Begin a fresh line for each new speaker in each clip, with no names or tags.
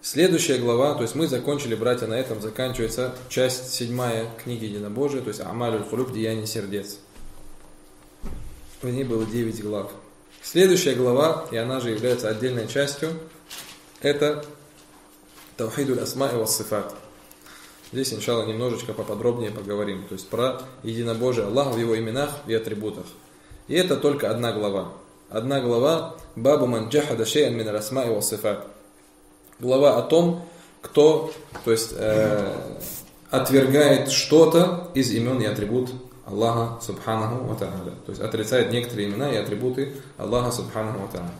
Следующая глава, то есть мы закончили, братья, на этом заканчивается часть 7 книги Единобожия, то есть Амалюль Кулуб, деяния сердец. В ней было 9 глав. Следующая глава, и она же является отдельной частью, это Таухидуль Асма и Вассифат. Здесь, иншалла, немножечко поподробнее поговорим, то есть про единобожие Аллаха в его именах и атрибутах. И это только одна глава. Одна глава Бабу ман джахада шей'ан мин аль-асма и вассифат. Глава о том, кто, то есть, отвергает что-то из имен и атрибут Аллаха Субханаху ва Та'аля. То есть отрицает некоторые имена и атрибуты Аллаха Субханаху ва Та'аля.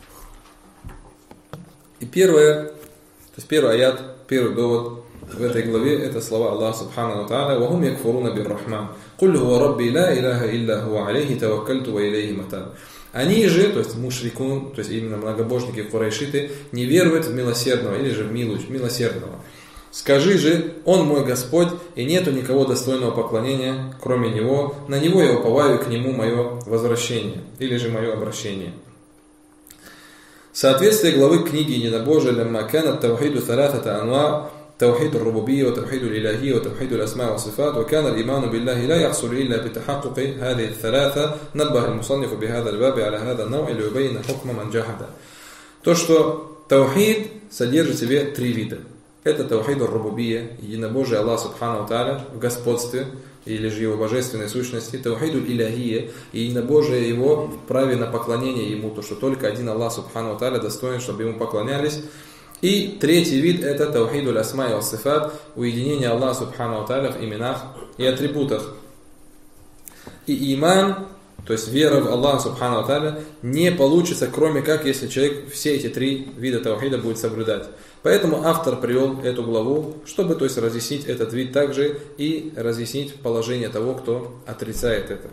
И первый аят, первый довод в этой главе, это слова Аллаха Субханаху ва Та'аля: «Вахум якфуруна бир-Рахман, куль хуа рабби ла илляха илля хуа алейхи таваккальту ва илейхи матаб». Они же, то есть мушрикун, то есть именно многобожники курайшиты, не веруют в милосердного или же в милосердного. Скажи же: Он мой Господь, и нету никого достойного поклонения, кроме Него. На Него я уповаю, и к Нему мое возвращение, или же мое обращение. Соответствие главы книги Единобожия «Лямма канат тавхиду салатата анва» توحيد الربوبية وتوحيد الإلهية وتوحيد الأسماء والصفات وكان الإيمان بالله لا يحصل إلا بتحقق هذه الثلاثة نبه المصنف بهذا الباب على هذا النوع ليبين حكم من جحد. То, что таухид содержит в себе три вида. Это таухид ар-рубубия, единобожие Аллаха Субхану Тааля в господстве или же его божественной сущности, таухид аль-илахия, единобожие его в праве на поклонение ему, то, что только один Аллах Субхану Тааля достоин, чтобы ему поклонялись. И третий вид – это таухидуль асма и вассифат, уединение Аллаха Субхану ва Тааля в именах и атрибутах. И иман, то есть вера в Аллаха Субхану ва Тааля, не получится, кроме как, если человек все эти три вида таухида будет соблюдать. Поэтому автор привел эту главу, чтобы, то есть, разъяснить этот вид также и разъяснить положение того, кто отрицает это.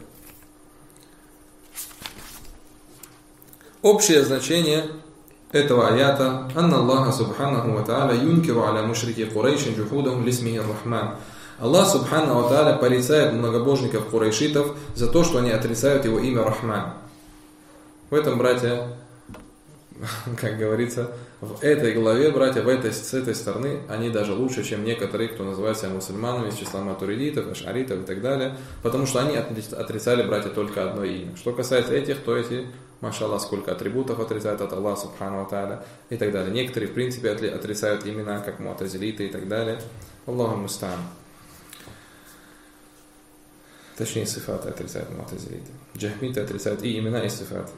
Общее значение этого аята: «Анна Аллаха Субханаху ва Тааля юнкиру аля мушрики Курайшин джухудахум лисмихи ар-Рахман». Аллах Субханаху ва Тааля порицает многобожников курайшитов за то, что они отрицают его имя Рахман. В этом, братья, как говорится, в этой главе, братья, с этой стороны, они даже лучше, чем некоторые, кто называет себя мусульманами из числа матуридитов, ашаритов и так далее, потому что они отрицали, братья, только одно имя. Что касается этих, то эти, машаллах, сколько атрибутов отрицают от Аллаха Субхану ва Тааля и так далее. Некоторые, в принципе, отрицают имена, как муатазилиты и так далее. Аллаху муста'ан. Точнее, сифаты отрицают муатазилиты. Джахмиты отрицают и имена, и сифаты.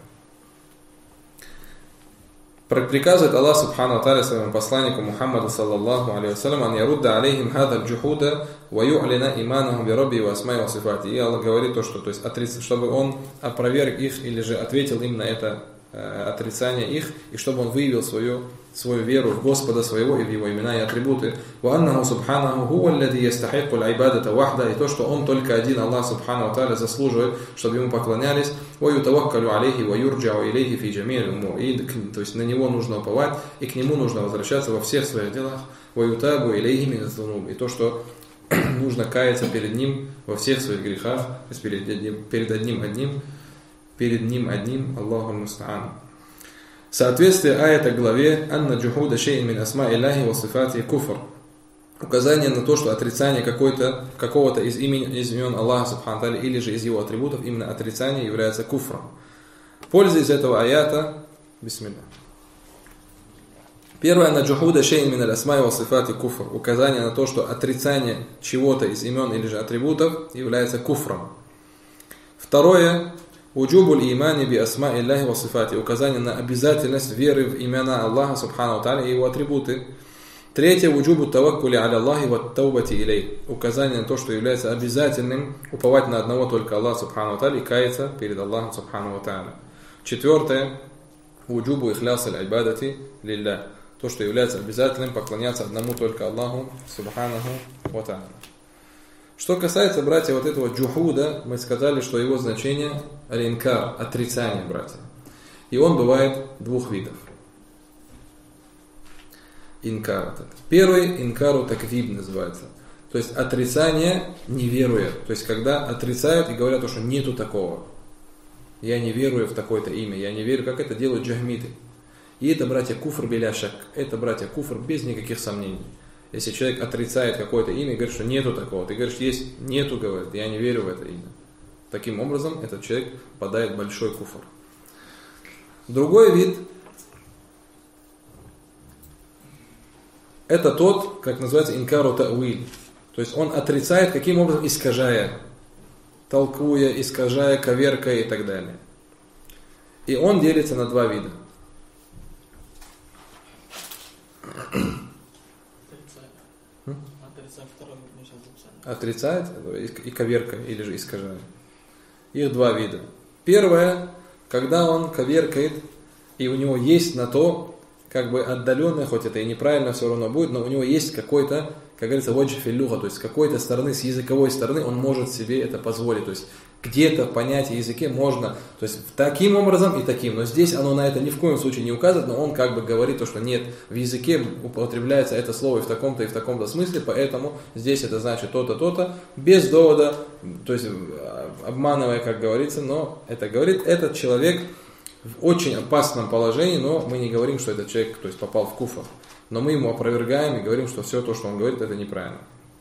Приказывает Аллах Субхану ва Тааля своему посланнику Мухаммаду саллаллаху алейхи вассалям: «Ан ярудда алейхим хада джухуда ва ю'лина иманахум би рабби ва асмаи ва сифати». И Аллах говорит то, что, то есть, чтобы он опроверг их или же ответил им на это отрицание их, и чтобы он выявил свою веру в Господа своего и в его имена и атрибуты. «Ва аннаху субханаху хуа аллади ястахикку аль-айбадата вахда», и то, что он только один, Аллах Субхану ва Тааля, заслуживает, чтобы ему поклонялись. «Ва ютаваккалю алейхи ва юрджау илейхи фи джами'иль умур», и, то есть, на него нужно уповать, и к нему нужно возвращаться во всех своих делах. «Ва ютабу илейхи мин аз-зунуб», и то, что нужно каяться перед ним во всех своих грехах, то есть перед ним одним, Аллаху муста'ан. Соответствие аята главе «Анна джухуда шей'ин мин асма Илляхи ва сифати куфр». Указание на то, что отрицание какого-то из имен Аллаха Субхану Тааля или же из его атрибутов, именно отрицание, является куфром. Польза из этого аята, бисмилля. Первое: «Анна джухуда шей'ин мин асма ва сифати куфр». Указание на то, что отрицание чего-то из имен или же атрибутов является куфром. Второе: «Уджубуль имани би асма Илляхи ва сифати». Указание на обязательность веры в имена Аллаха Субхану ва Тааля и его атрибуты. Третье: «Уджубу таваккули аля Аллахи ва таубати илей». Указание на то, что является обязательным уповать на одного только Аллаха Субхану ва Тааля и каяться перед Аллахом Субхану ва Тааля. Четвертое: «Уджубу ихляс аль-айбадати лилля». То, что является обязательным поклоняться одному только Аллаху Субханаху ва Тааля. Что касается, братья, вот этого джухуда, мы сказали, что его значение аль-инкар, отрицание, братья. И он бывает двух видов. Инкар. Первый инкару таквиб называется. То есть отрицание не веруя. То есть когда отрицают и говорят, что нету такого. Я не верую в такое-то имя. Я не верю, как это делают джахмиты. И это, братья, куфр биляшак. Это, братья, куфр без никаких сомнений. Если человек отрицает какое-то имя и говорит, что нету такого, ты говоришь, есть, нету, говорит, я не верю в это имя. Таким образом, этот человек попадает в большой куфр. Другой вид – это тот, как называется, инкару та'уиль. То есть он отрицает, каким образом, искажая, толкуя, искажая, коверкая и так далее. И он делится на два вида. Отрицает и коверкая, или же искажает. Их два вида. Первое, когда он коверкает, и у него есть на то, как бы отдаленное, хоть это и неправильно все равно будет, но у него есть какой-то, как говорится, ваджи филлюха, то есть с какой-то стороны, с языковой стороны он может себе это позволить. То есть где-то в понятии языке можно, то есть таким образом и таким. Но здесь оно на это ни в коем случае не указывает, но он как бы говорит то, что нет, в языке употребляется это слово и в таком-то смысле, поэтому здесь это значит то-то, то-то, без довода, то есть обманывая, как говорится, но это говорит этот человек в очень опасном положении, но мы не говорим, что этот человек, то есть попал в куфр. Но мы ему опровергаем и говорим, что все то, что он говорит, это неправильно.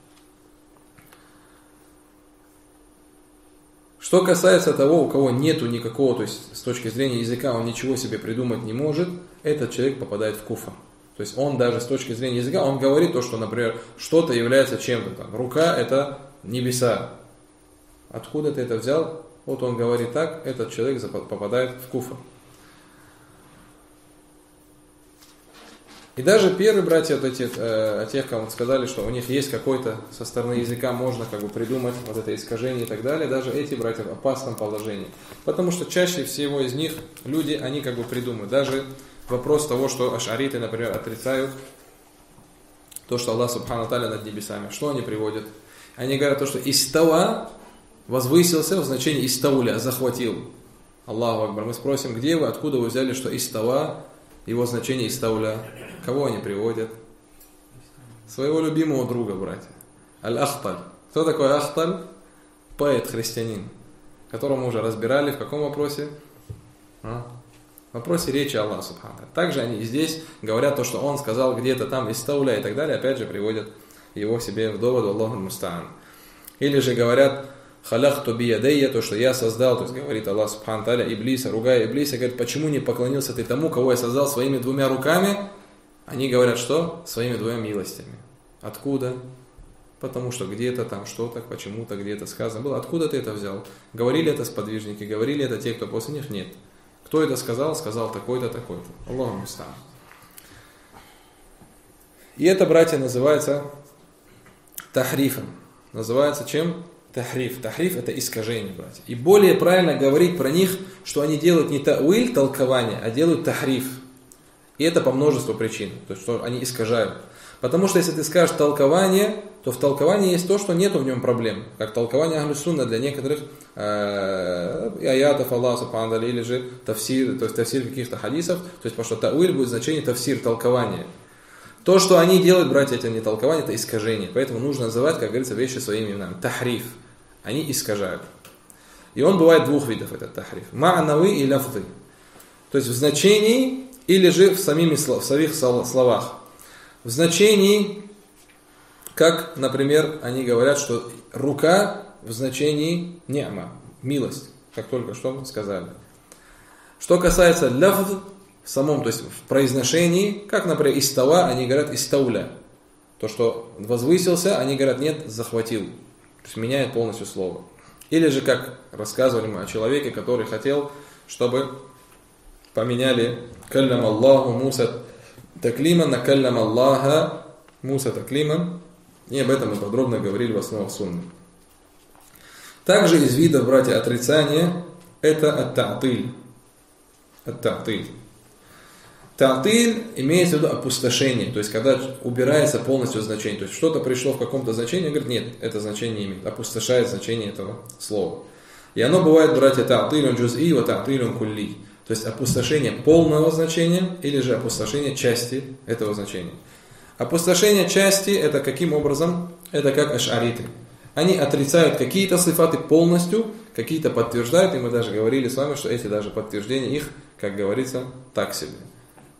Что касается того, у кого нету никакого, то есть с точки зрения языка он ничего себе придумать не может, этот человек попадает в куфр. То есть он даже с точки зрения языка, он говорит то, что, например, что-то является чем-то там. Рука – это небеса. Откуда ты это взял? Вот он говорит так, этот человек попадает в куфр. И даже первые братья от тех, кому сказали, что у них есть какой-то со стороны языка, можно как бы придумать вот это искажение и так далее, даже эти братья в опасном положении. Потому что чаще всего из них люди, они как бы придумывают. Даже вопрос того, что ашариты, например, отрицают то, что Аллах Субхану Тааля над небесами. Что они приводят? Они говорят то, что истава возвысился в значении истауля, захватил. Аллаху Акбар. Мы спросим, где вы, откуда вы взяли, что истава, его значение истауля. Кого они приводят? Своего любимого друга, братья. Аль-Ахталь. Кто такой Ахталь? Поэт, христианин, которого мы уже разбирали в каком вопросе? В вопросе речи Аллаха Субхану. Также они и здесь говорят то, что он сказал где-то там истауля и так далее, опять же приводят его себе в довод Аллаху мустаан. Или же говорят халяхту биядейя, то, что я создал, то есть говорит Аллах Субхану Тааля Иблиса, ругая Иблиса, говорит, почему не поклонился ты тому, кого я создал своими двумя руками? Они говорят, что? Своими двумя милостями. Откуда? Потому что где-то там что-то, почему-то где-то сказано было. Откуда ты это взял? Говорили это сподвижники, говорили это те, кто после них? Нет. Кто это сказал? Сказал такой-то, такой-то. Аллаху мустаан. И это, братья, называется тахрифом. Называется чем? Тахриф. Тахриф – это искажение, братья. И более правильно говорить про них, что они делают не тауиль, толкование, а делают тахриф. И это по множеству причин, то есть что они искажают. Потому что если ты скажешь толкование, то в толковании есть то, что нету в нем проблем. Как толкование Ахлю Сунна для некоторых аятов Аллаха Субхану или же тафсир, то есть тафсир каких-то хадисов. То есть потому что тауиль будет значение тафсир, толкование. То, что они делают, братья, это не толкование, это искажение. Поэтому нужно называть, как говорится, вещи своими именами. Тахриф. Они искажают. И он бывает двух видов, этот тахриф. Ма'нави и лафзы. То есть в значении или же в самих словах. В значении, как, например, они говорят, что рука в значении ни'ма, милость, как только что мы сказали. Что касается лафз, в самом, то есть в произношении, как, например, истава, они говорят истауля. То, что возвысился, они говорят нет, захватил. То есть меняет полностью слово. Или же, как рассказывали мы о человеке, который хотел, чтобы поменяли каллям Аллаху Муса таклиман на каллям Аллаха Муса таклиман. И об этом мы подробно говорили в основах сунны. Также из видов, братья, отрицания это ат-та'тиль. Ат-та'тиль. Та'тиль имеется в виду опустошение, то есть когда убирается полностью значение. То есть что-то пришло в каком-то значении, говорит, нет, это значение не имеет. Опустошает значение этого слова. И оно бывает, братья, та'тилюн джуз'и ва та'тилюн кулли. То есть опустошение полного значения или же опустошение части этого значения. Опустошение части это каким образом? Это как аш'ариты. Они отрицают какие-то сифаты полностью, какие-то подтверждают, и мы даже говорили с вами, что эти даже подтверждения их, как говорится, так себе.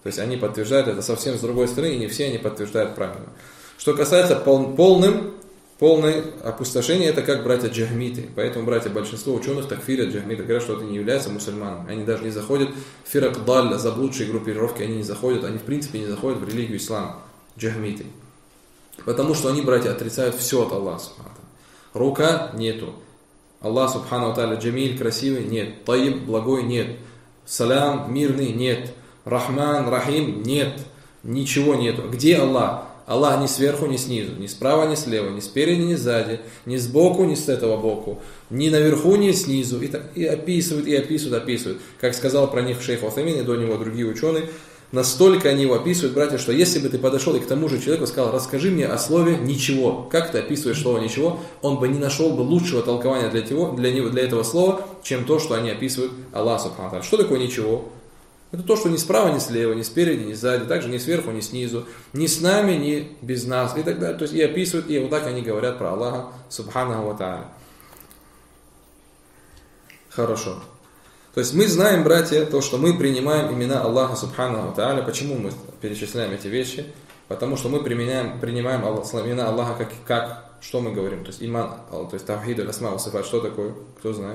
То есть они подтверждают это совсем с другой стороны, и не все они подтверждают правильно. Что касается полное опустошение, это как братья джахмиты. Поэтому, братья, большинство ученых такфирят джахмиты, говорят, что это не является мусульманами. Они даже не заходят в фирак далля, заблудшие группировки, они не заходят, они в принципе не заходят в религию ислам, джахмиты. Потому что они, братья, отрицают все от Аллаха. Рука нету. Аллах субхану тааля джамиль, красивый, нет. Таиб, благой, нет. Салям, мирный, нет. Рахман, рахим, нет. Ничего нету. Где Аллах? Аллах ни сверху, ни снизу, ни справа, ни слева, ни спереди, ни сзади, ни сбоку, ни с этого боку, ни наверху, ни снизу. И описывают. Как сказал про них шейх Утхаймин и до него другие ученые, настолько они его описывают, братья, что если бы ты подошел и к тому же человеку сказал, расскажи мне о слове «ничего», как ты описываешь слово «ничего», он бы не нашел бы лучшего толкования для этого слова, чем то, что они описывают Аллах субхану тааля. Что такое «ничего»? Это то, что ни справа, ни слева, ни спереди, ни сзади, также ни сверху, ни снизу, ни с нами, ни без нас и так далее. То есть и описывают, и вот так они говорят про Аллаха субханаху ва тааля. Хорошо. То есть мы знаем, братья, то, что мы принимаем имена Аллаха субханаху ва тааля. Почему мы перечисляем эти вещи? Потому что мы принимаем имена Аллаха как что мы говорим? То есть иман, то есть тавхид аль-асма ва сифат, что такое? Кто знает?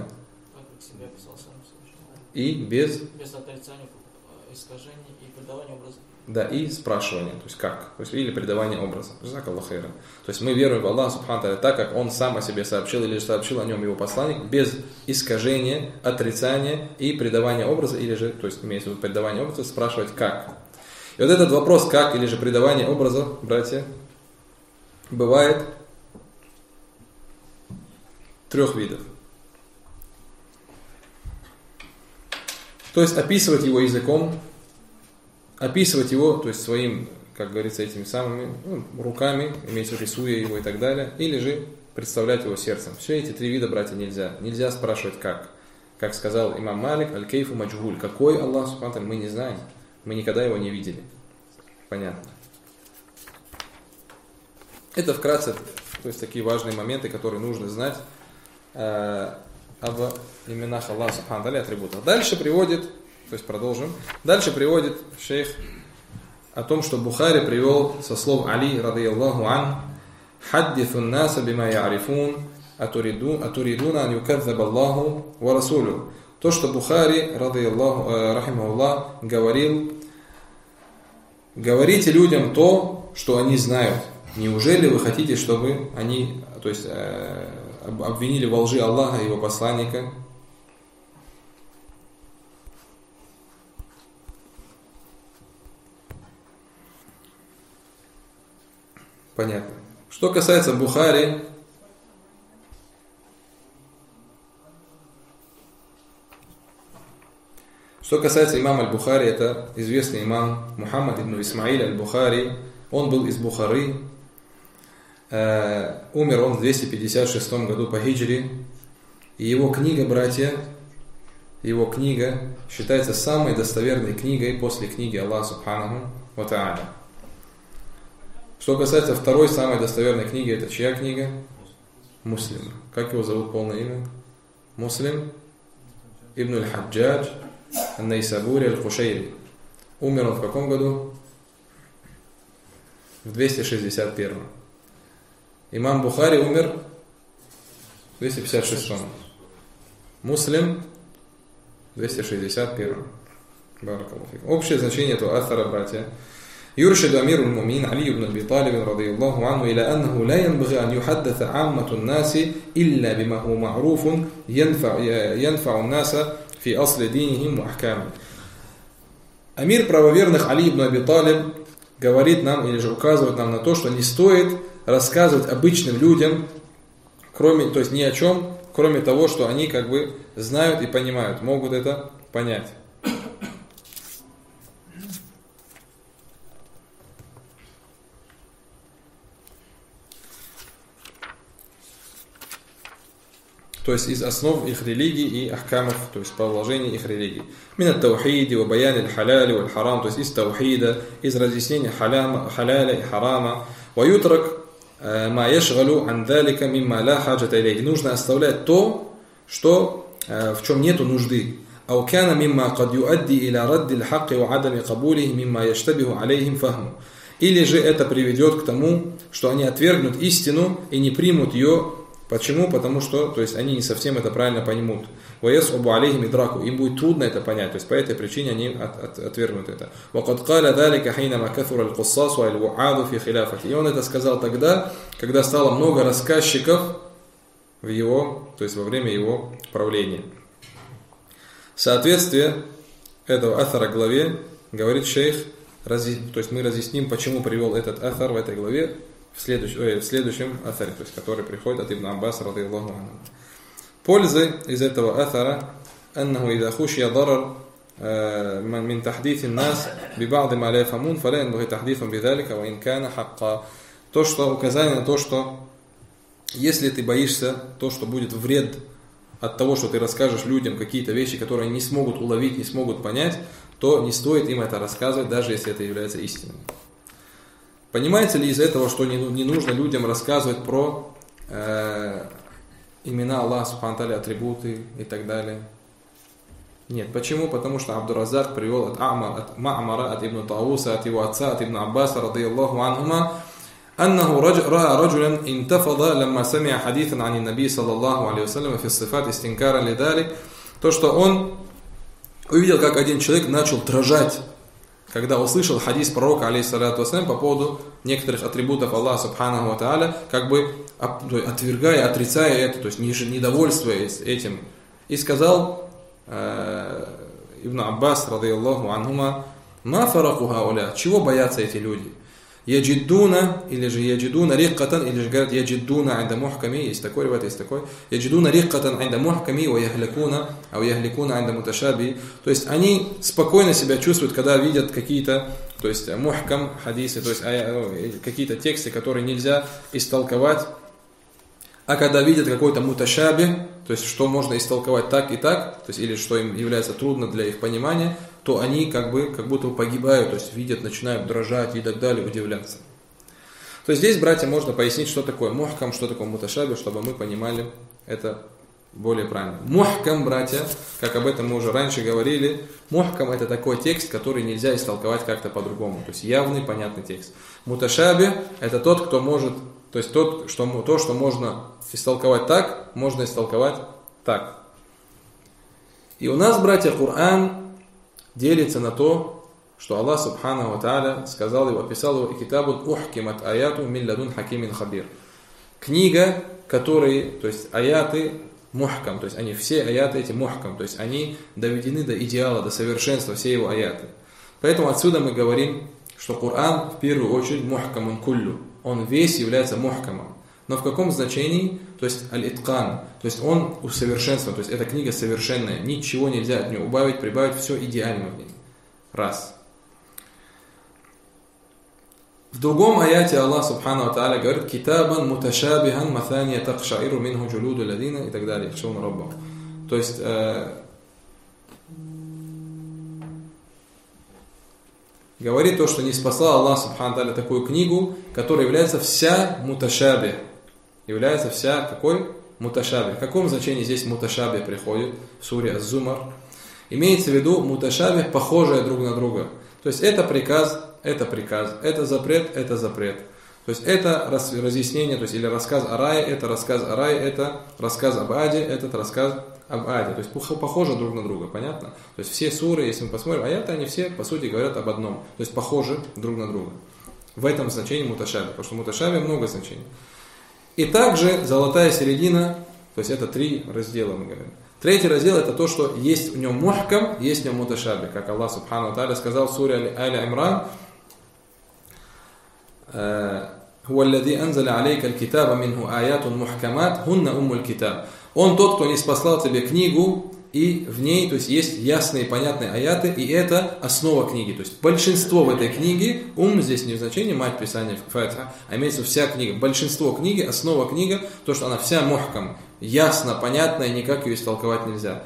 И без
отрицания, искажений и придавания образа.
Да, и спрашивания, то есть как, то есть, или придавание образа. То есть мы веруем в Аллаха субхану тааля так, как Он сам о себе сообщил или сообщил о нем его посланник, без искажения, отрицания и придавания образа, или же, то есть имеется в виду придавание образа, спрашивать как. И вот этот вопрос как или же придавание образа, братья, бывает 3 видов. То есть описывать его языком, описывать его, то есть своим, как говорится, этими самыми руками, имеется в виду, рисуя его и так далее, или же представлять его сердцем. Все эти 3 вида, братья, нельзя. Нельзя спрашивать как. Как сказал имам Малик, аль-кейфу маджгуль. Какой Аллах субхану тааля, мы не знаем. Мы никогда его не видели. Понятно. Это вкратце, то есть такие важные моменты, которые нужно знать об именах Аллаха субхану тааля, атрибутах. Дальше приводит, то есть продолжим. Дальше приводит шейх о том, что Бухари привел со слов Али радийаллаху ан: «Хаддиту н-наса бима я'рифун, атуридуна ан юкадзаба Аллаху ва расулю». То, что Бухари радийаллаху рахимахуллах говорил: говорите людям то, что они знают. Неужели вы хотите, чтобы они, то есть обвинили во лжи Аллаха и его посланника? Понятно. Что касается Бухари, что касается имама аль-Бухари, это известный имам Мухаммад ибн Исмаиль аль-Бухари. Он был из Бухары. Умер он в 256 году по хиджре. И его книга, братья, его книга считается самой достоверной книгой после книги Аллаха субханаху ва тааля. Что касается второй самой достоверной книги, это чья книга? Муслим. Как его зовут полное имя? Муслим ибн аль-Хаджадж ан-Найсабури аль-Кушайри. Умер он в каком году? В 261. Имам Бухари умер в 256. Муслим в 261. Общее значение этого автора, братья. يرشد أمير المؤمنين علي بن أبي طالب رضي الله عنه إلى أنه لا ينبغي أن يحدث عامة الناس إلا بما هو معروف ينفع الناس في أصل دينهم وأحكامهم. Амир правоверных Али ибн Аби Талиб говорит нам или же указывает нам на то, что не стоит рассказывать обычным людям, кроме, то есть ни о чем, кроме того, что они как бы знают и понимают, могут это понять. То есть из основ их религии и ахкамов, то есть положений их религии. Мин ат-таухиди ва баян аль-халяли валь харам, то есть из таухида, из разъяснения халяля и харама. Ва ютрак ма яшгалу ан далика мимма ла хаджата илейхи. Нужно оставлять то, что в чем нету нужды. أو كان مما قد يؤدي إلى رد الحق وعدم قبوله مما يشتبه عليهم فهمه. Или же это приведет к тому, что они отвергнут истину и не примут ее. Почему? Потому что, то есть, они не совсем это правильно поймут. وَيَصْعُبُ عَلَيْهِمْ إِدْرَاكُ. Им будет трудно это понять. То есть, по этой причине они отвергнут это. وَقَدْ قَالَ ذَلِكَ حَيْنَمَا كَثُرَ الْقُصَّاصُ وَالْوُعَاذُ فِي خِلَافَتِهِ. И он это сказал тогда, когда стало много рассказчиков в его, то есть, во время его правления. Соответствие этого аthара главе, говорит шейх, то есть мы разъясним, почему привел этот аthар в этой главе в следующем аthаре, то есть который приходит от Ибн Аббаса радийаллаху анху. Пользы из этого аthара أنه إذا خشي ضرر من تحديث الناس ببعض ما لا يفهمون فلا ينبغي تحديثهم بذلك وإن كان حقا. То, что указание на то, что если ты боишься то, что будет вред от того, что ты расскажешь людям какие-то вещи, которые они не смогут уловить, не смогут понять, то не стоит им это рассказывать, даже если это является истиной. Понимаете ли из этого, что не нужно людям рассказывать про имена Аллаха Субхану Тааля, атрибуты и так далее? Нет. Почему? Потому что Абдур-Раззак привел от Ма'мара, от Ибн Тауса, от его отца, от Ибн Аббаса, радийаллаху анхума, أنه رأى رجلا انتفض لما سمع حديثا عن النبي صلى الله عليه وسلم في الصفات استنكارا لذلك. То, что он увидел, как один человек начал дрожать, когда услышал хадис пророка, алейхиссалату вассалям, по поводу некоторых атрибутов Аллаха Субханаху ва Тааля, как бы отвергая, отрицая это, то есть недовольствуясь этим. И сказал Ибн Аббас, радийаллаху анхума, «Ма фараку хауля», чего боятся эти люди? Яджидуна, или же яджидуна риккатан, или же говорят яджидуна айда мухками, есть такой ривайт, есть такой. Яджидуна риккатан айда мухками, ва яхликуна, а яхликуна айда муташаби. То есть они спокойно себя чувствуют, когда видят какие-то, то есть мухкам, хадисы, то есть какие-то тексты, которые нельзя истолковать. А когда видят какой-то муташаби, то есть что можно истолковать так и так, то есть или что им является трудно для их понимания, то они как будто погибают, то есть видят, начинают дрожать и так далее, удивляться. То есть здесь, братья, можно пояснить, что такое мухкам, что такое муташаби, чтобы мы понимали это более правильно. Мухкам, братья, как об этом мы уже раньше говорили, мухкам это такой текст, который нельзя истолковать как-то по-другому, то есть явный, понятный текст. Муташаби это тот, кто может, то есть то, что можно истолковать так, можно истолковать так. И у нас, братья, Коран делится на то, что Аллах Субханаху ва Тааля сказал его, описал его, и китабун ухкимат аяту мин ладун хакимин хабир. Книга, которые, то есть аяты мухкам, то есть они все аяты эти мухкам, то есть они доведены до идеала, до совершенства, все его аяты. Поэтому отсюда мы говорим, что Коран в первую очередь мухкамун куллю, он весь является мухкамом. Но в каком значении? То есть аль-иткан, то есть он усовершенствован, то есть эта книга совершенная, ничего нельзя от нее убавить, прибавить, все идеально в ней. Раз. В другом аяте Аллах Субхану ва Тааля говорит: «Китабан муташабихан маthaniya тахшаиру минху джулуду ладина» и так далее. То есть говорит то, что не спасал Аллах Субхану ва Тааля такую книгу, которая является вся муташаби. Является вся какой? Муташаби. В каком значении здесь муташаби приходит в суре Аз-Зумар? Имеется в виду муташаби, похожие друг на друга. То есть это приказ, это запрет, это запрет. То есть это разъяснение, то есть или рассказ о рае, это рассказ о рае, это рассказ об аде, этот рассказ об аде. То есть похожи друг на друга, понятно? То есть все суры, если мы посмотрим, аяты, они все, по сути, говорят об одном. То есть похожи друг на друга. В этом значении муташаби, потому что муташаби много значений. И также золотая середина, то есть это 3 раздела, мы говорим. Третий раздел это то, что есть в нем мухкам, есть в нем муташаби, как Аллах Субхану ва Тааля сказал в суре Аль-Имран: «Хуа аллади анзаля алейка аль-китаба минху аятун мухкамат, хунна уммуль китаб». Он тот, кто не спаслал тебе книгу, и в ней, то есть есть ясные и понятные аяты, и это основа книги. То есть большинство в этой книге, здесь не в значении мать Писания Фатиха, а имеется вся книга. Большинство книги, основа книга, то, что она вся мухкам, ясно, понятно, и никак ее истолковать нельзя.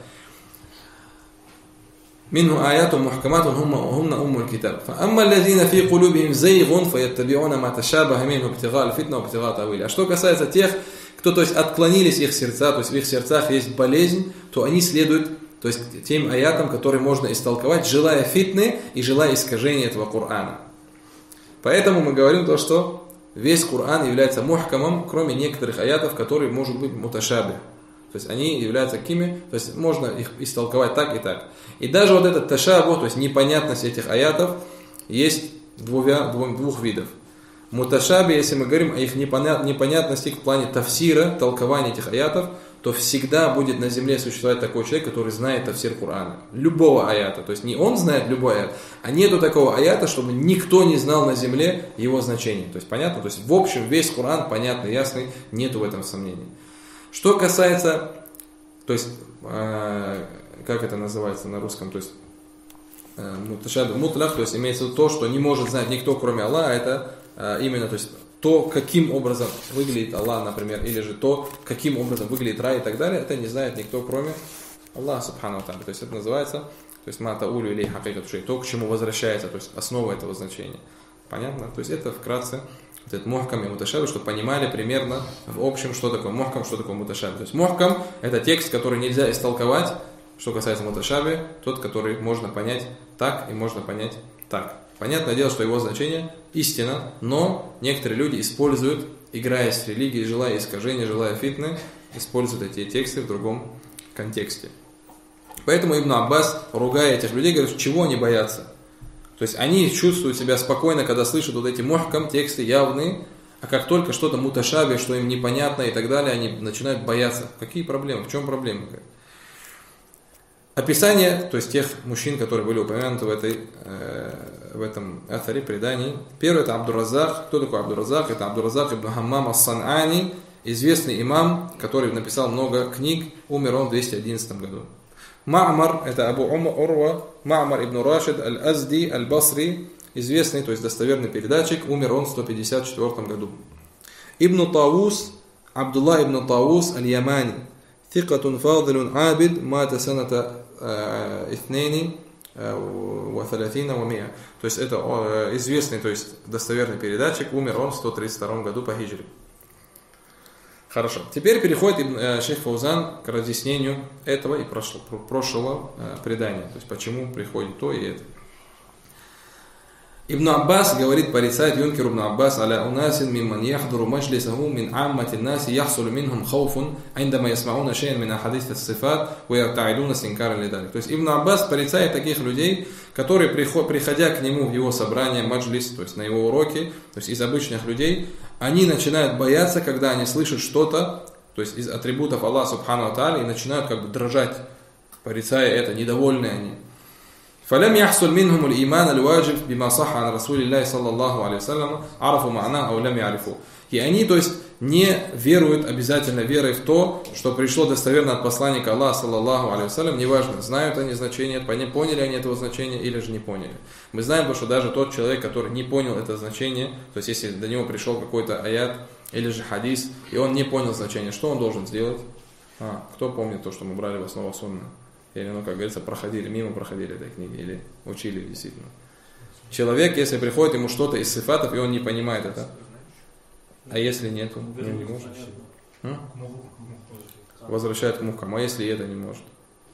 Минху аяту мухкаматун хунна уммуль китаб. Амма аллазина фи кулубихим зайгун фаяттабиуна ма ташабаха минху ibtigha аль-фитна ва ibtigha тавили. А что касается тех, кто, то есть, отклонились их сердца, то есть в их сердцах есть болезнь, то они следуют То есть тем аятам, которые можно истолковать, желая фитны и желая искажения этого Корана. Поэтому мы говорим то, что весь Коран является мухкамом, кроме некоторых аятов, которые могут быть муташаби. То есть они являются какими, то есть можно их истолковать так и так. И даже вот этот ташабу, то есть непонятность этих аятов, есть двух видов. Муташаби, если мы говорим о их непонятности в плане тафсира, толкования этих аятов, то всегда будет на земле существовать такой человек, который знает тафсир Корана. Любого аята. То есть не он знает любой аят, а нету такого аята, чтобы никто не знал на земле его значения. То есть понятно? То есть в общем весь Коран понятный, ясный, нету в этом сомнений. Что касается, то есть, как это называется на русском, то есть, муташаби мутлах, то есть имеется в виду то, что не может знать никто, кроме Аллаха, это именно, то есть, то, каким образом выглядит Аллах, например, или же то, каким образом выглядит рай и так далее, это не знает никто, кроме Аллаха, субхану ва тааля. То есть это называется, то есть ма таулю илей хакикату шей, то, к чему возвращается, то есть основа этого значения. Понятно? То есть это вкратце этот мухкам и муташаби, чтобы понимали примерно в общем, что такое мухкам, что такое муташаби. То есть мухкам это текст, который нельзя истолковать, что касается муташаби, тот, который можно понять так и можно понять так. Понятное дело, что его значение истина, но некоторые люди используют, играя с религией, желая искажения, желая фитны, используют эти тексты в другом контексте. Поэтому Ибн Аббас, ругая этих людей, говорит, чего они боятся. То есть они чувствуют себя спокойно, когда слышат вот эти мухкам, тексты явные, а как только что-то муташаби, что им непонятно и так далее, они начинают бояться. Какие проблемы? В чем проблема? Описание, то есть тех мужчин, которые были упомянуты в этом атаре, предании. Первый это Абдур-Раззак. Кто такой Абдур-Раззак? Это Абдур-Раззак ибн Хаммам ас-Сан'ани, известный имам, который написал много книг, умер он в 211 году. Ма'мар, это Абу Урва, Ма'мар ибн Рашид аль-Азди аль-Басри, известный, то есть достоверный передатчик, умер он в 154 году. Ибн Таус, Абдулла ибн Таус аль-Ямани, ثقة فاضل عابد مات سنة 32 و100. То есть это известный, то есть достоверный передатчик, умер он в 132 году по хиджре. Хорошо. Теперь переходит шейх Фаузан к разъяснению этого и прошлого предания. То есть почему приходит то и это. Ибн Аббас говорит, порицает юнкер Ибн Аббас аля унасин мимман яхдуру маджлисаху мин аммати наси яхсулу минхум хауфун айндама ясмауна шейн мин ахадис ас-сифат ва яртаидуна с инкаром лидалик. То есть Ибн Аббас порицает таких людей, которые, приходя к нему в его собрание, маджлис, то есть на его уроки, то есть из обычных людей, они начинают бояться, когда они слышат что-то, то есть из атрибутов Аллаха субхану ва тааля, и начинают как бы дрожать, порицая это, недовольны они. فلم يحصل منهم الإيمان الواجب بما صح عن رسول الله صلى الله عليه وسلم عرفوا معناه أو لم يعرفوا. И они, то есть, не веруют обязательно верой в то, что пришло достоверно от посланника Аллаха, саллаллаху алейхи вассалям, неважно, знают они значение, поняли они этого значения или же не поняли. Мы знаем, что даже тот человек, который не понял это значение, то есть, если до него пришел какой-то аят или же хадис, и он не понял значение, что он должен сделать? Кто помнит то, что мы брали в основу сунны? Или, как говорится, мимо проходили этой книги, или учили действительно. Человек, если приходит ему что-то из сифатов, и он не понимает это, а если нет, он не может. Возвращает к мухкам, а если это не может?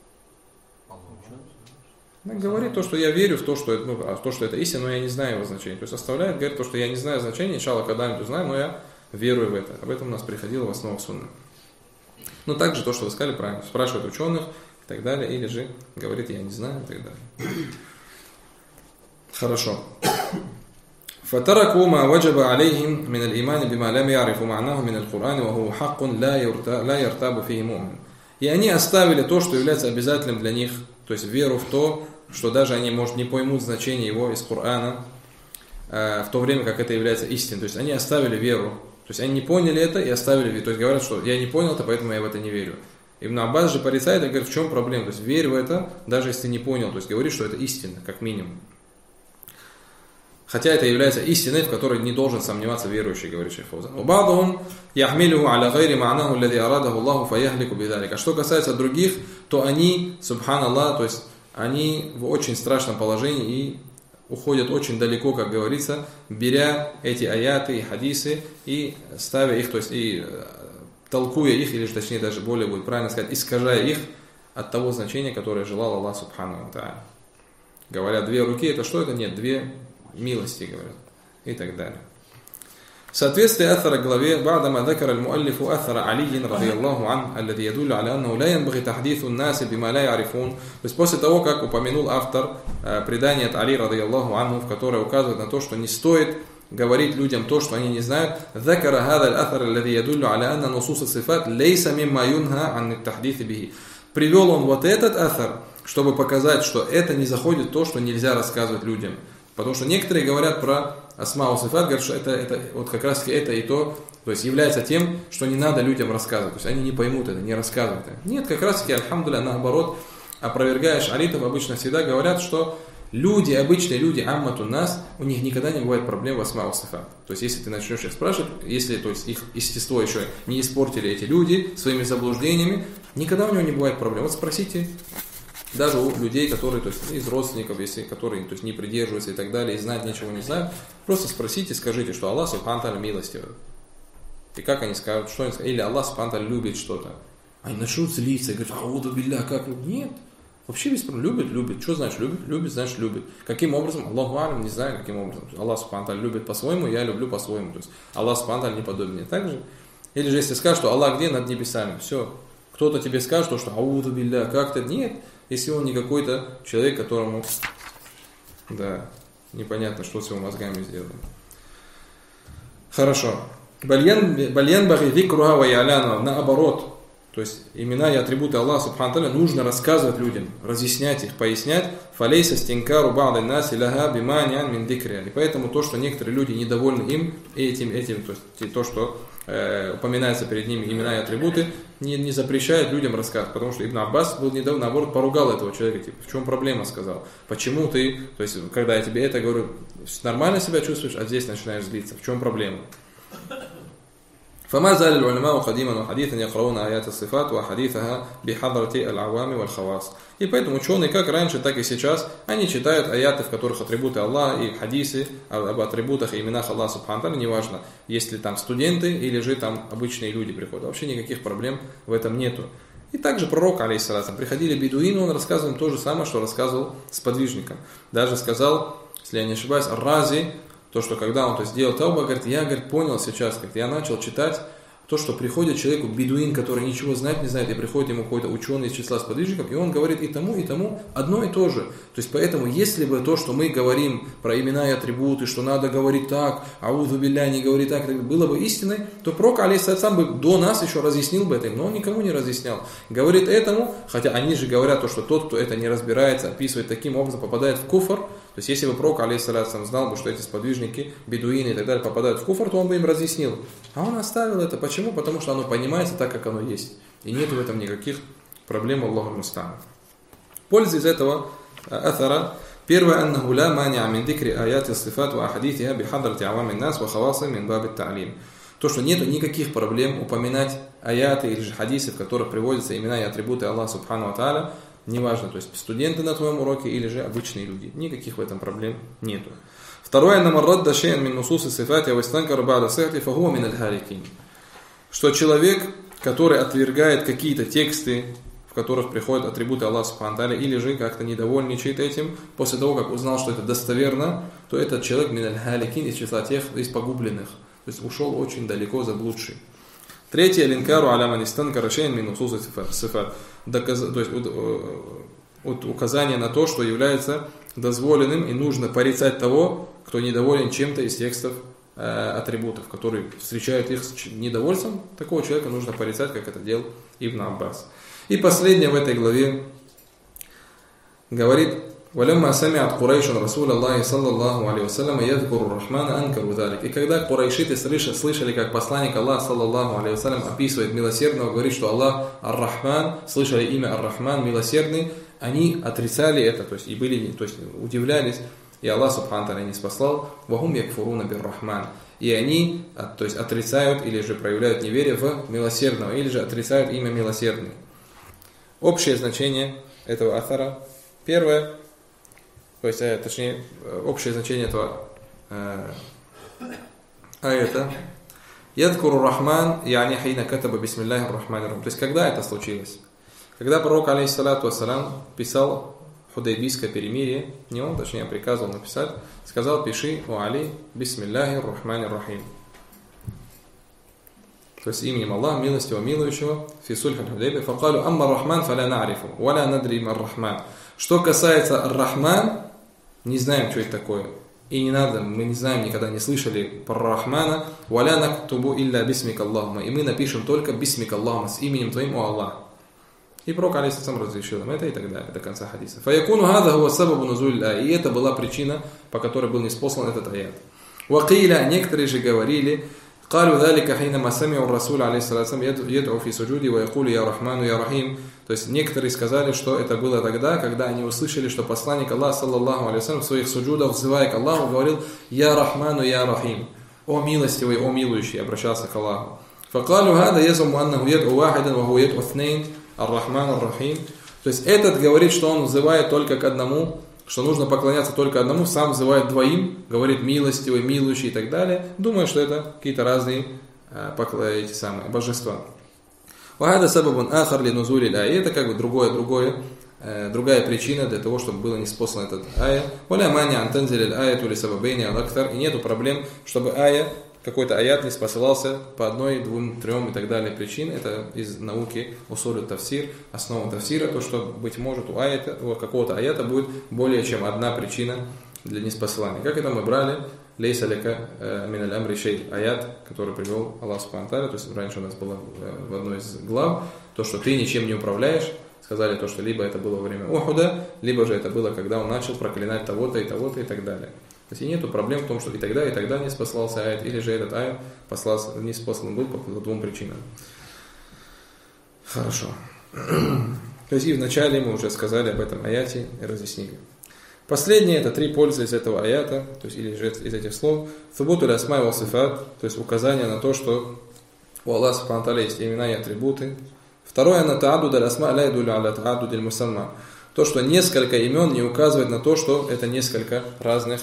Говорит то, что я верю в то, что это истина, но я не знаю его значения. То есть оставляет, говорит то, что я не знаю значения, иншаллах когда-нибудь узнаю, но я верую в это. Об этом у нас приходило в основу сунны. Но также то, что вы сказали правильно, спрашивают ученых, и так далее, или же говорит, я не знаю, и так далее. Хорошо. فَتَرَكُوا مَا وَجَبَ عَلَيْهِمْ مِنَ الْإِيمَانِ بِمَا لَمْ يَعْرِفُوا مَعْنَاهُ مِنَ الْقُرْآنِ وَهُوَ حَقٌّ لَا يَرْتَابُ فِيهِ مُؤْمِنٌ. И они оставили то, что является обязательным для них, то есть веру в то, что даже они, может, не поймут значение его из Корана, в то время, как это является истиной. То есть они оставили веру. То есть они не поняли это и оставили веру. То есть говорят, что я не понял это, поэтому я в это не верю. Ибн Аббас же порицает и говорит, в чем проблема? То есть верь в это, даже если ты не понял. То есть говорит, что это истина, как минимум. Хотя это является истиной, в которой не должен сомневаться верующий, говорит шейх Фаузан. А что касается других, то они, субханаллах, то есть они в очень страшном положении и уходят очень далеко, как говорится, беря эти аяты и хадисы и ставя их, то есть и толкуя их, или точнее даже более будет правильно сказать, искажая их от того значения, которое желал Аллах Субхану ва Тааля. Говорят, две руки, это что это? Нет, две милости, говорят. И так далее. В соответствии аthара главе «Ба'дама дакара аль-муаллифу аthара Алийин радийаллаху ан, аллади ядуллю аля аннаху ла янбагhi тахдитhu ан-наси бима ла я'рифун». То есть после того, как упомянул автор предание от Али радийаллаху анху, в которое указывает на то, что не стоит говорить людям то, что они не знают, «Дакара хада аль-аthар аллади ядуллю аля анна нусус ас-сифат лейса мимма юнха ан ат-тахдиthi биhi». Привел он вот этот аthар, чтобы показать, что это не заходит в то, что нельзя рассказывать людям. Потому что некоторые говорят про асма у сифат, говорят, что это вот как раз это и то есть является тем, что не надо людям рассказывать. То есть они не поймут это, не рассказывают это. Нет, как раз таки, альхамдулилля, наоборот, опровергаешь алитов, обычно всегда говорят, что люди, обычные люди, аммату нас, у них никогда не бывает проблем в асма у сифат. То есть если ты начнешь их спрашивать, если то есть их естество еще не испортили эти люди своими заблуждениями, никогда у него не бывает проблем. Вот спросите даже у людей, которые, то есть из родственников, если которые, то есть не придерживаются и так далее, и знать ничего не знают, просто спросите, скажите, что Аллах Субхану Тааля милостивый. И как они скажут, что они скажут? Или Аллах Субхану Тааля любит что-то. Они начнут злиться и говорят, ауду билля, как любит? Нет. Вообще без проблем. Любит. Что значит любит? Любит, значит любит. Каким образом? Аллаху алям, не знаю каким образом. Аллах Субхану Тааля любит по-своему, я люблю по-своему. То есть Аллах Субхану Тааля не подобен мне. Так же? Или же если скажешь, что Аллах где? Над небесами. Все. Кто-то тебе скажет, что ауду билля, как-то. Нет. Если он не какой-то человек, которому, да, непонятно, что с его мозгами сделано. Хорошо. Бальян баги викруха ва я'ляну, наоборот. То есть имена и атрибуты Аллаха Субхану Тааля нужно рассказывать людям, разъяснять их, пояснять. Фалейса стинкару ба'д ан-наси лаха бимани'ан мин дикриha. И поэтому то, что некоторые люди недовольны им, этим, то есть то, что упоминается перед ними имена и атрибуты, не запрещает людям рассказывать. Потому что Ибн Аббас был недавно, наоборот, поругал этого человека. Типа, в чем проблема, сказал. Почему ты, то есть, когда я тебе это говорю, нормально себя чувствуешь, а здесь начинаешь злиться. В чем проблема? فما زال العلماء قديما وحديثا يقرؤون آيات الصفات وحديثها بحضرة العوام والخواص. И поэтому ученые, как раньше, так и сейчас, они читают аяты, в которых атрибуты Аллаха и хадисы об атрибутах и именах Аллаха Субхану Тааля, неважно, если там студенты или же там обычные люди приходят. Вообще никаких проблем в этом нету. И также пророк, алейхиссалям, приходили бедуины, он рассказывал им то же самое, что рассказывал сподвижникам. Даже сказал, если я не ошибаюсь, Рази, то, что когда он то сделал тауба, говорит, я понял сейчас, как я начал читать то, что приходит человеку бедуин, который ничего знать не знает, и приходит ему какой-то ученый из числа сподвижников, и он говорит и тому одно и то же. То есть поэтому, если бы то, что мы говорим про имена и атрибуты, что надо говорить так, аузу билля, не говорить так, было бы истиной, то пророк, алейхиссалям, бы до нас еще разъяснил бы это, но он никому не разъяснял. Говорит этому, хотя они же говорят то, что тот, кто это не разбирается, описывает таким образом, попадает в куфр. То есть, если бы пророк, алейхиссалям, знал бы, что эти сподвижники, бедуины и так далее попадают в куфр, то он бы им разъяснил. А он оставил это. Почему? Потому что оно понимается так, как оно есть. И нет в этом никаких проблем, Аллаху муста'ан. Польза из этого аthара. Первое, аннаху ла мани'а мин дикри аяти сифат ва ахадитиха бихадрати авамин нас ва хаваса мин баби та'лим. То, что нет никаких проблем упоминать аяты или же хадисы, в которых приводятся имена и атрибуты Аллаха Субхану ва Тааля, неважно, то есть студенты на твоем уроке или же обычные люди. Никаких в этом проблем нету. Второе, намаррадда шейн мин нусуси сифати ва истанкара ба'да сихти фахуа мин аль-халикин. Что человек, который отвергает какие-то тексты, в которых приходят атрибуты Аллаха Субхану ва Тааля, или же как-то недовольничает этим, после того, как узнал, что это достоверно, то этот человек мин аль-халикин из числа тех, из погубленных. То есть ушел очень далеко заблудший. Третье, линкару аляма истанкара шейн мин нусуси сифат. То есть указание на то, что является дозволенным и нужно порицать того, кто недоволен чем-то из текстов атрибутов, которые встречают их с недовольством, такого человека нужно порицать, как это делал Ибн Аббас. И последнее в этой главе говорит: «Валямма сами'ат Курайшун Расул Аллахи саллаллаху алейхи вассалям ядкуру рахмана анкару далик». И когда курайшиты слышали, как посланник Аллаха саллаллаху алейхи вассалям описывает милосердного, говорит, что Аллах ар-Рахман, слышали имя ар-Рахман, милосердный, они отрицали это, то есть удивлялись, и Аллах Субхану Тааля не спаслал, вахум якфуруна бир-Рахман. И они, то есть отрицают или же проявляют неверие в милосердного, или же отрицают имя милосердный. Общее значение этого аthара. Первое, то есть, точнее, общее значение этого аята. Ядкуру Рахман, яни хина катаба бисмиллахи рахмани рахим. То есть, когда это случилось? Когда пророк, алейхиссалату вассалам, писал Худайбийское перемирие, не он, точнее, приказывал написать, сказал: пиши: «О Али, бисмиллахи рахмани рахим». То есть именем Аллаха, милостивого, милующего, фи сульх аль-Худайбия, факалу амма рахман фаля на'рифу, валя надри мар рахман. Что касается ар-Рахман, не знаем, что это такое. И не надо, мы не знаем, никогда не слышали про Рахмана. «Валя нактубу илля бисмик Аллахума». И мы напишем только «бисмик Аллахума», с именем твоим, о Аллах. И пророк алейхиссалам разрешил им это и так далее, до конца хадиса. «Фаякуну хаза хуа сабабу нузуль ая». И это была причина, по которой был ниспослан этот аят. «Вакиля», некоторые же говорили, «Калю залика хайнама сами'у расуль алейхиссалам яд'у фи суджуди ва якулю я рахману я рахим». То есть некоторые сказали, что это было тогда, когда они услышали, что посланник Аллаха, саллаллаху алейхи в своих суджудах, взывая к Аллаху, говорил: «Я рахману я рахим». «О милостивый, о милующий», обращался к Аллаху. «Факалю хада язуму аннаху яд'у вахидан ва ху яд'у итhnейн ар-рахман ар-рахим». То есть этот говорит, что он взывает только к одному, что нужно поклоняться только одному, сам взывает двоим, говорит милостивый, милующий и так далее, думая, что это какие-то разные эти самые божества. «Вахада сабабун ахар ли нузули ля». Это как бы другая причина для того, чтобы было ниспослан этот ая. «Валя мани антанзили ая тули сабабейни алактар». И нету проблем, чтобы какой-то аят не спосылался по одной, двум, трем и так далее причин. Это из науки усулю тафсир, основа тафсира, то, что, быть может, у какого-то аята будет более чем одна причина для неспосылания. Как это мы брали? «Лейса лека миналь амри шей», аят, который привел Аллах субхану ва тааля, то есть раньше у нас было в одной из глав, то, что ты ничем не управляешь, сказали то, что либо это было во время Ухуда, либо же это было, когда он начал проклинать того-то и того-то и так далее. То есть и нету проблем в том, что и тогда не спасался аят, или же этот аят не спаслан был по двум причинам. Хорошо. То есть и вначале мы уже сказали об этом аяте и разъяснили. Последнее — это 3 пользы из этого аята, то есть или же из этих слов. Субуту ля-асма ва сифат, то есть указание на то, что у Аллаха субхану ва тааля есть имена и атрибуты. Второе — на та'аддуд аль-асма ля ядуллю аля та'аддуд аль-мусамма. То, что несколько имен не указывает на то, что это несколько разных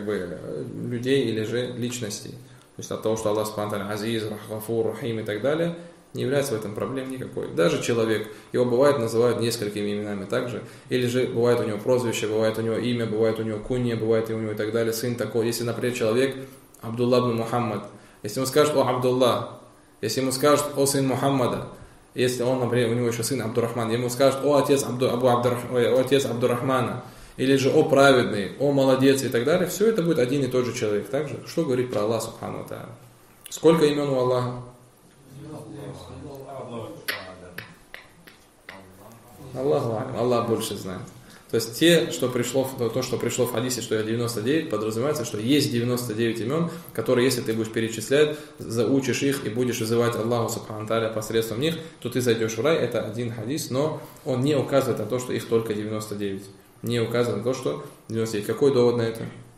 людей или же личностей. То есть от того, что Аллах субхану ва тааля азиз, гафур, рахим и так далее, не является в этом проблем никакой. Даже человек, его бывает называют несколькими именами также, или же бывает у него прозвище, бывает у него имя, бывает у него кунья, бывает у него и так далее, сын такой. Если, например, человек Абдулла ибн Мухаммад, если ему скажут: «О Абдулла», если ему скажут: «О сын Мухаммада», если он, например, у него еще сын Абдурахман, ему скажут: «О отец Абдурахмана», или же «О праведный», «О молодец» и так далее, все это будет один и тот же человек. Также, что говорит про Аллаха субхану ва тааля? Сколько имен у Аллаха? Аллах больше знает. То есть то, что пришло в хадисе, что 99, подразумевается, что есть 99 имен, которые, если ты будешь перечислять, заучишь их и будешь вызывать Аллаху субхану ва тааля посредством них, то ты зайдешь в рай. Это один хадис, но он не указывает на то, что их только 99. Не указывает на то, что 99. Какой довод на это?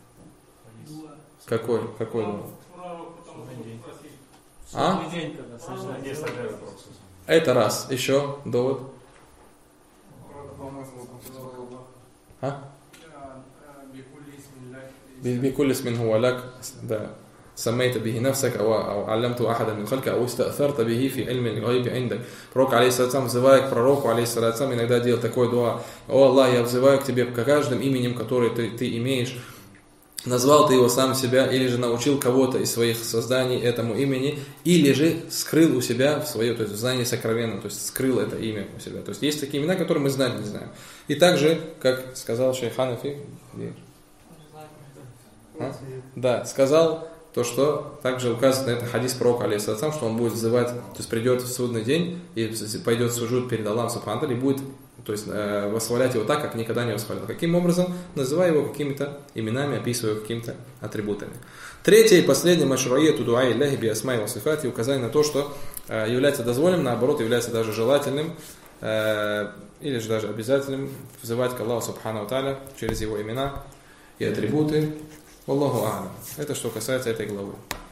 Какой довод? Это раз. Еще довод. بكل اسم هو لك سميت به نفسك أو علمته أحدا من خلقك أو استأثرت به في علم الغيب عندك. Пророк, алейхиссалям, взывая к пророку, алейхиссалям, иногда делал такое дуа: «О Аллах, я взываю к тебе к каждым именем, которое ты имеешь». Назвал ты его сам себя, или же научил кого-то из своих созданий этому имени, или же скрыл у себя в свое, то есть в знании сокровенном, то есть скрыл это имя у себя. То есть есть такие имена, которые мы знать не знаем. И также, как сказал шейх Ханафи, сказал то, что также указывает на это хадис пророка, алейхиссалям, что он будет взывать, то есть придет в судный день и пойдет в суджуд перед Аллахом субхану ва тааля и будет, то есть восхвалять его так, как никогда не восхвалял. Каким образом? Называя его какими-то именами, описывая его какими-то атрибутами. Третье и последнее — машруияту дуа илляхи би асмаи ва сифати, указание на то, что является дозволенным, наоборот, является даже желательным или же даже обязательным взывать к Аллаху субхану ва тааля через его имена и атрибуты. Аллаху а'лам. Это что касается этой главы.